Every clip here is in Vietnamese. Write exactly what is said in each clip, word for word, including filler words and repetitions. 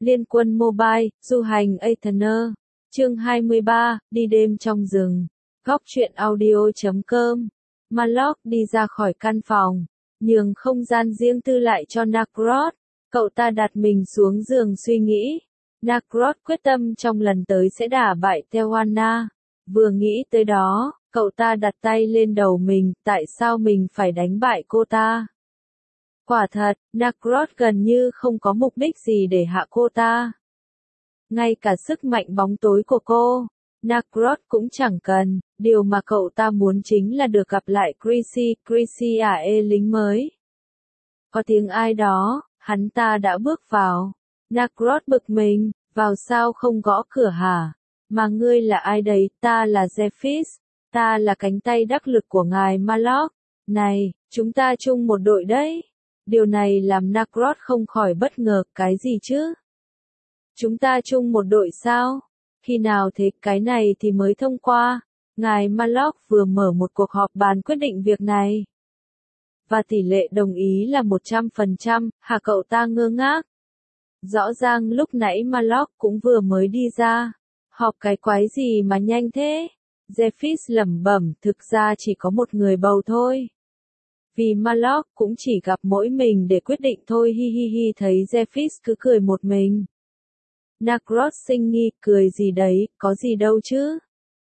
Liên quân mobile, du hành Aetherner. Chương hai mươi ba, đi đêm trong rừng. Góc truyện audio chấm com. Marlock đi ra khỏi căn phòng, nhường không gian riêng tư lại cho Narcross. Cậu ta đặt mình xuống giường suy nghĩ. Narcross quyết tâm trong lần tới sẽ đả bại Tewana. Vừa nghĩ tới đó, cậu ta đặt tay lên đầu mình, tại sao mình phải đánh bại cô ta? Quả thật, Narcross gần như không có mục đích gì để hạ cô ta. Ngay cả sức mạnh bóng tối của cô, Narcross cũng chẳng cần, điều mà cậu ta muốn chính là được gặp lại Chrissy, Chrissy à ê lính mới. Có tiếng ai đó, hắn ta đã bước vào. Narcross bực mình, vào sao không gõ cửa hả? Mà ngươi là ai đấy? Ta là Zephys, ta là cánh tay đắc lực của ngài Marlock. Này, chúng ta chung một đội đấy. Điều này làm Narcross không khỏi bất ngờ, cái gì chứ? Chúng ta chung một đội sao? Khi nào thế? Cái này thì mới thông qua. Ngài Marlock vừa mở một cuộc họp bàn quyết định việc này. Và tỷ lệ đồng ý là một trăm phần trăm, hả? Cậu ta ngơ ngác. Rõ ràng lúc nãy Marlock cũng vừa mới đi ra. Họp cái quái gì mà nhanh thế? Zephys lẩm bẩm, thực ra chỉ có một người bầu thôi. Vì Marlock cũng chỉ gặp mỗi mình để quyết định thôi, hi hi hi. Thấy Zephys cứ cười một mình. Narcross sinh nghi, cười gì đấy, có gì đâu chứ?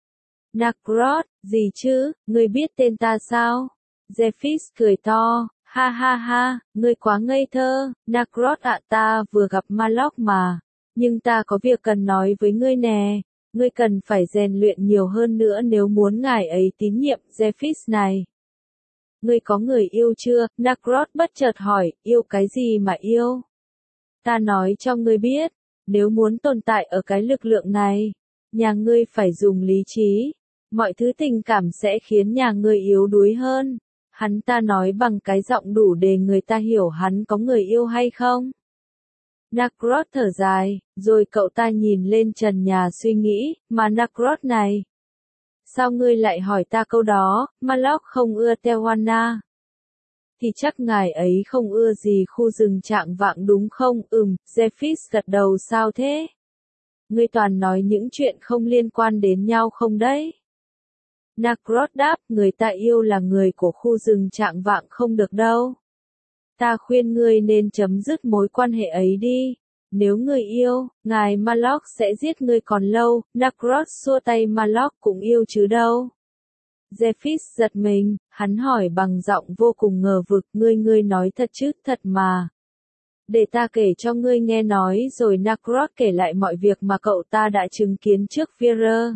Narcross, gì chứ, ngươi biết tên ta sao? Zephys cười to, ha ha ha, ngươi quá ngây thơ. Narcross ạ, ta vừa gặp Marlock mà, nhưng ta có việc cần nói với ngươi nè. Ngươi cần phải rèn luyện nhiều hơn nữa nếu muốn ngài ấy tín nhiệm. Zephys này. Ngươi có người yêu chưa? Narcross bất chợt hỏi, yêu cái gì mà yêu? Ta nói cho ngươi biết, nếu muốn tồn tại ở cái lực lượng này, nhà ngươi phải dùng lý trí. Mọi thứ tình cảm sẽ khiến nhà ngươi yếu đuối hơn. Hắn ta nói bằng cái giọng đủ để người ta hiểu hắn có người yêu hay không. Narcross thở dài, rồi cậu ta nhìn lên trần nhà suy nghĩ, mà Narcross này. Sao ngươi lại hỏi ta câu đó? Marlock không ưa Tewana. Thì chắc ngài ấy không ưa gì khu rừng Trạng Vạng đúng không? Ừm, Zephys gật đầu. Sao thế? Ngươi toàn nói những chuyện không liên quan đến nhau không đấy? Narcross đáp, người ta yêu là người của khu rừng Trạng Vạng không được đâu. Ta khuyên ngươi nên chấm dứt mối quan hệ ấy đi. Nếu ngươi yêu, ngài Marlock sẽ giết ngươi còn lâu. Narcross xua tay, Marlock cũng yêu chứ đâu. Zephys giật mình, hắn hỏi bằng giọng vô cùng ngờ vực, ngươi ngươi nói thật chứ? Thật mà. Để ta kể cho ngươi nghe. Nói rồi Narcross kể lại mọi việc mà cậu ta đã chứng kiến trước Vera.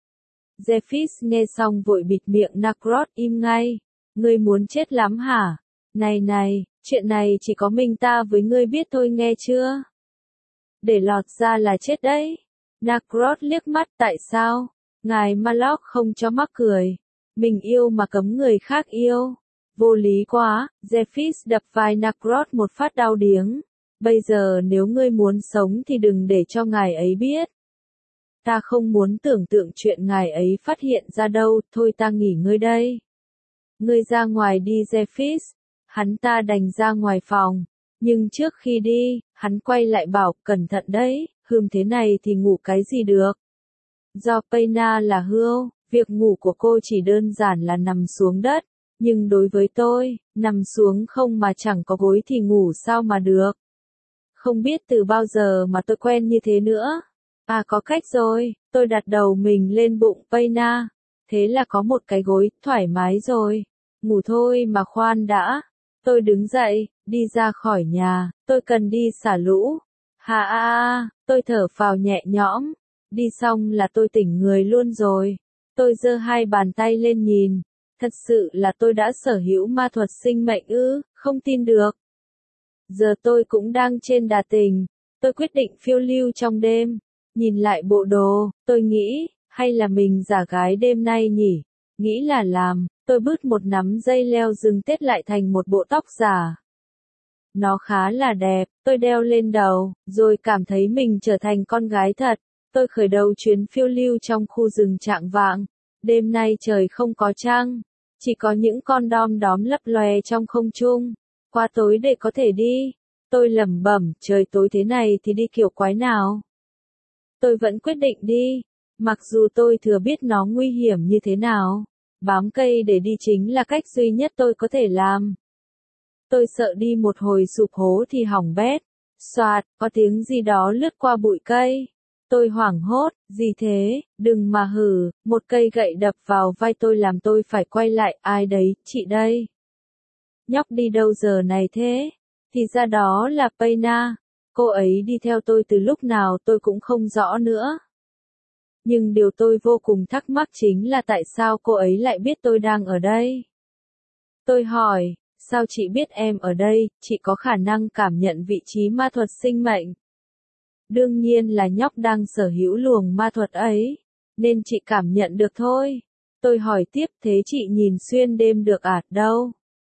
Zephys nghe xong vội bịt miệng Narcross im ngay. Ngươi muốn chết lắm hả? Này này, chuyện này chỉ có mình ta với ngươi biết thôi nghe chưa? Để lọt ra là chết đấy. Narcross liếc mắt, tại sao? Ngài Marlock không cho mắc cười. Mình yêu mà cấm người khác yêu. Vô lý quá. Zephys đập vai Narcross một phát đau điếng. Bây giờ nếu ngươi muốn sống thì đừng để cho ngài ấy biết. Ta không muốn tưởng tượng chuyện ngài ấy phát hiện ra đâu. Thôi ta nghỉ ngơi đây. Ngươi ra ngoài đi Zephys. Hắn ta đành ra ngoài phòng. Nhưng trước khi đi, hắn quay lại bảo, cẩn thận đấy, hừm thế này thì ngủ cái gì được. Do Payna là hươu, việc ngủ của cô chỉ đơn giản là nằm xuống đất. Nhưng đối với tôi, nằm xuống không mà chẳng có gối thì ngủ sao mà được. Không biết từ bao giờ mà tôi quen như thế nữa. À có cách rồi, tôi đặt đầu mình lên bụng Payna. Thế là có một cái gối, thoải mái rồi. Ngủ thôi mà khoan đã. Tôi đứng dậy, đi ra khỏi nhà, tôi cần đi xả lũ. Hà a a, tôi thở phào nhẹ nhõm. Đi xong là tôi tỉnh người luôn rồi. Tôi giơ hai bàn tay lên nhìn. Thật sự là tôi đã sở hữu ma thuật sinh mệnh ư, không tin được. Giờ tôi cũng đang trên đà tình. Tôi quyết định phiêu lưu trong đêm. Nhìn lại bộ đồ, tôi nghĩ, hay là mình giả gái đêm nay nhỉ? Nghĩ là làm. Tôi bứt một nắm dây leo rừng tết lại thành một bộ tóc giả. Nó khá là đẹp, tôi đeo lên đầu, rồi cảm thấy mình trở thành con gái thật. Tôi khởi đầu chuyến phiêu lưu trong khu rừng Trạng Vạng. Đêm nay trời không có trăng, chỉ có những con đom đóm lấp lòe trong không trung. Quá tối để có thể đi. Tôi lẩm bẩm, trời tối thế này thì đi kiểu quái nào. Tôi vẫn quyết định đi, mặc dù tôi thừa biết nó nguy hiểm như thế nào. Bám cây để đi chính là cách duy nhất tôi có thể làm. Tôi sợ đi một hồi sụp hố thì hỏng bét. Xoạt, có tiếng gì đó lướt qua bụi cây. Tôi hoảng hốt, gì thế, đừng mà hử, một cây gậy đập vào vai tôi làm tôi phải quay lại, ai đấy, chị đây. Nhóc đi đâu giờ này thế? Thì ra đó là Payna, cô ấy đi theo tôi từ lúc nào tôi cũng không rõ nữa. Nhưng điều tôi vô cùng thắc mắc chính là tại sao cô ấy lại biết tôi đang ở đây. Tôi hỏi, sao chị biết em ở đây, chị có khả năng cảm nhận vị trí ma thuật sinh mệnh. Đương nhiên là nhóc đang sở hữu luồng ma thuật ấy, nên chị cảm nhận được thôi. Tôi hỏi tiếp, thế chị nhìn xuyên đêm được à, đâu?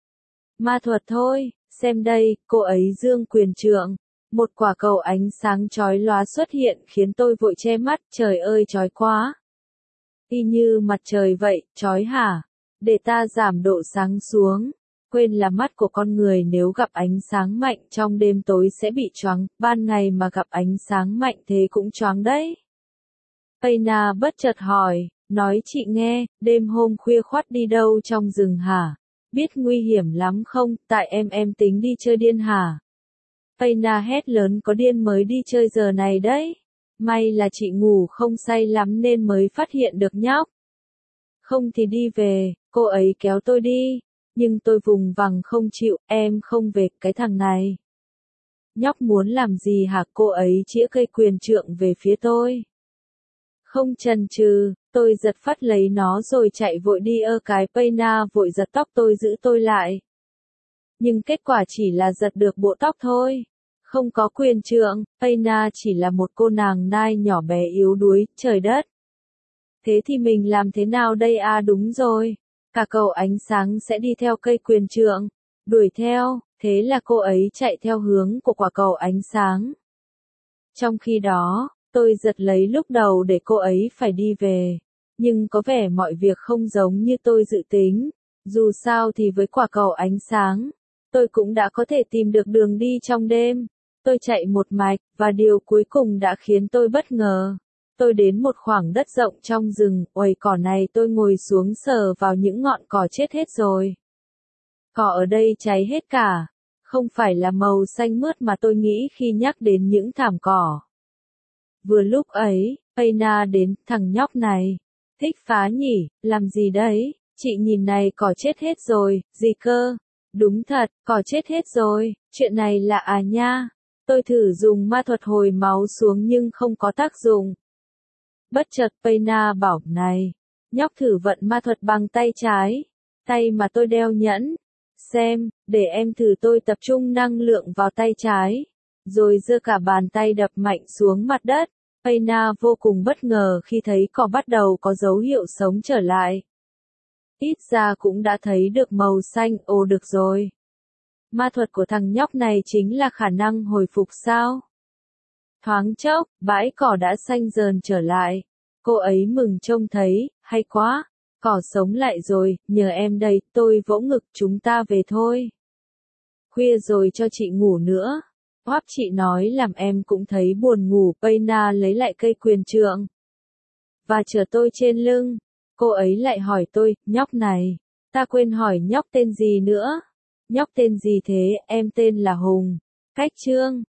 Ma thuật thôi, xem đây, cô ấy giương quyền trượng. Một quả cầu ánh sáng chói lóa xuất hiện khiến tôi vội che mắt, trời ơi chói quá. Y như mặt trời vậy, chói hả? Để ta giảm độ sáng xuống. Quên là mắt của con người nếu gặp ánh sáng mạnh trong đêm tối sẽ bị choáng, ban ngày mà gặp ánh sáng mạnh thế cũng choáng đấy. Payna bất chợt hỏi, nói chị nghe, đêm hôm khuya khoắt đi đâu trong rừng hả? Biết nguy hiểm lắm không, tại em em tính đi chơi điên hả? Payna hét lớn, có điên mới đi chơi giờ này đấy. May là chị ngủ không say lắm nên mới phát hiện được nhóc. Không thì đi về, cô ấy kéo tôi đi. Nhưng tôi vùng vằng không chịu, em không về, cái thằng này. Nhóc muốn làm gì hả, cô ấy chĩa cây quyền trượng về phía tôi. Không chần chừ, tôi giật phát lấy nó rồi chạy vội đi ơ cái Payna vội giật tóc tôi giữ tôi lại. Nhưng kết quả chỉ là giật được bộ tóc thôi. Không có quyền trượng, Payna chỉ là một cô nàng nai nhỏ bé yếu đuối, trời đất. Thế thì mình làm thế nào đây à, đúng rồi. Cả cầu ánh sáng sẽ đi theo cây quyền trượng, đuổi theo, thế là cô ấy chạy theo hướng của quả cầu ánh sáng. Trong khi đó, tôi giật lấy lúc đầu để cô ấy phải đi về, nhưng có vẻ mọi việc không giống như tôi dự tính, dù sao thì với quả cầu ánh sáng, tôi cũng đã có thể tìm được đường đi trong đêm. Tôi chạy một mạch, và điều cuối cùng đã khiến tôi bất ngờ. Tôi đến một khoảng đất rộng trong rừng, uầy cỏ này tôi ngồi xuống sờ vào những ngọn cỏ chết hết rồi. Cỏ ở đây cháy hết cả, không phải là màu xanh mướt mà tôi nghĩ khi nhắc đến những thảm cỏ. Vừa lúc ấy, Payna đến, thằng nhóc này, thích phá nhỉ, làm gì đấy, chị nhìn này cỏ chết hết rồi, gì cơ, đúng thật, cỏ chết hết rồi, chuyện này lạ à nha, tôi thử dùng ma thuật hồi máu xuống nhưng không có tác dụng. Bất chợt Payna bảo, này, nhóc thử vận ma thuật bằng tay trái, tay mà tôi đeo nhẫn, xem, để em thử. Tôi tập trung năng lượng vào tay trái, rồi giơ cả bàn tay đập mạnh xuống mặt đất. Payna vô cùng bất ngờ khi thấy cỏ bắt đầu có dấu hiệu sống trở lại. Ít ra cũng đã thấy được màu xanh, ồ được rồi. Ma thuật của thằng nhóc này chính là khả năng hồi phục sao? Thoáng chốc, bãi cỏ đã xanh dờn trở lại. Cô ấy mừng trông thấy, hay quá, cỏ sống lại rồi, nhờ em đây, tôi vỗ ngực, chúng ta về thôi. Khuya rồi cho chị ngủ nữa. Hoáp chị nói làm em cũng thấy buồn ngủ. Payna lấy lại cây quyền trượng và chở tôi trên lưng. Cô ấy lại hỏi tôi, nhóc này, ta quên hỏi nhóc tên gì nữa. Nhóc tên gì thế, em tên là Hùng. Cách chương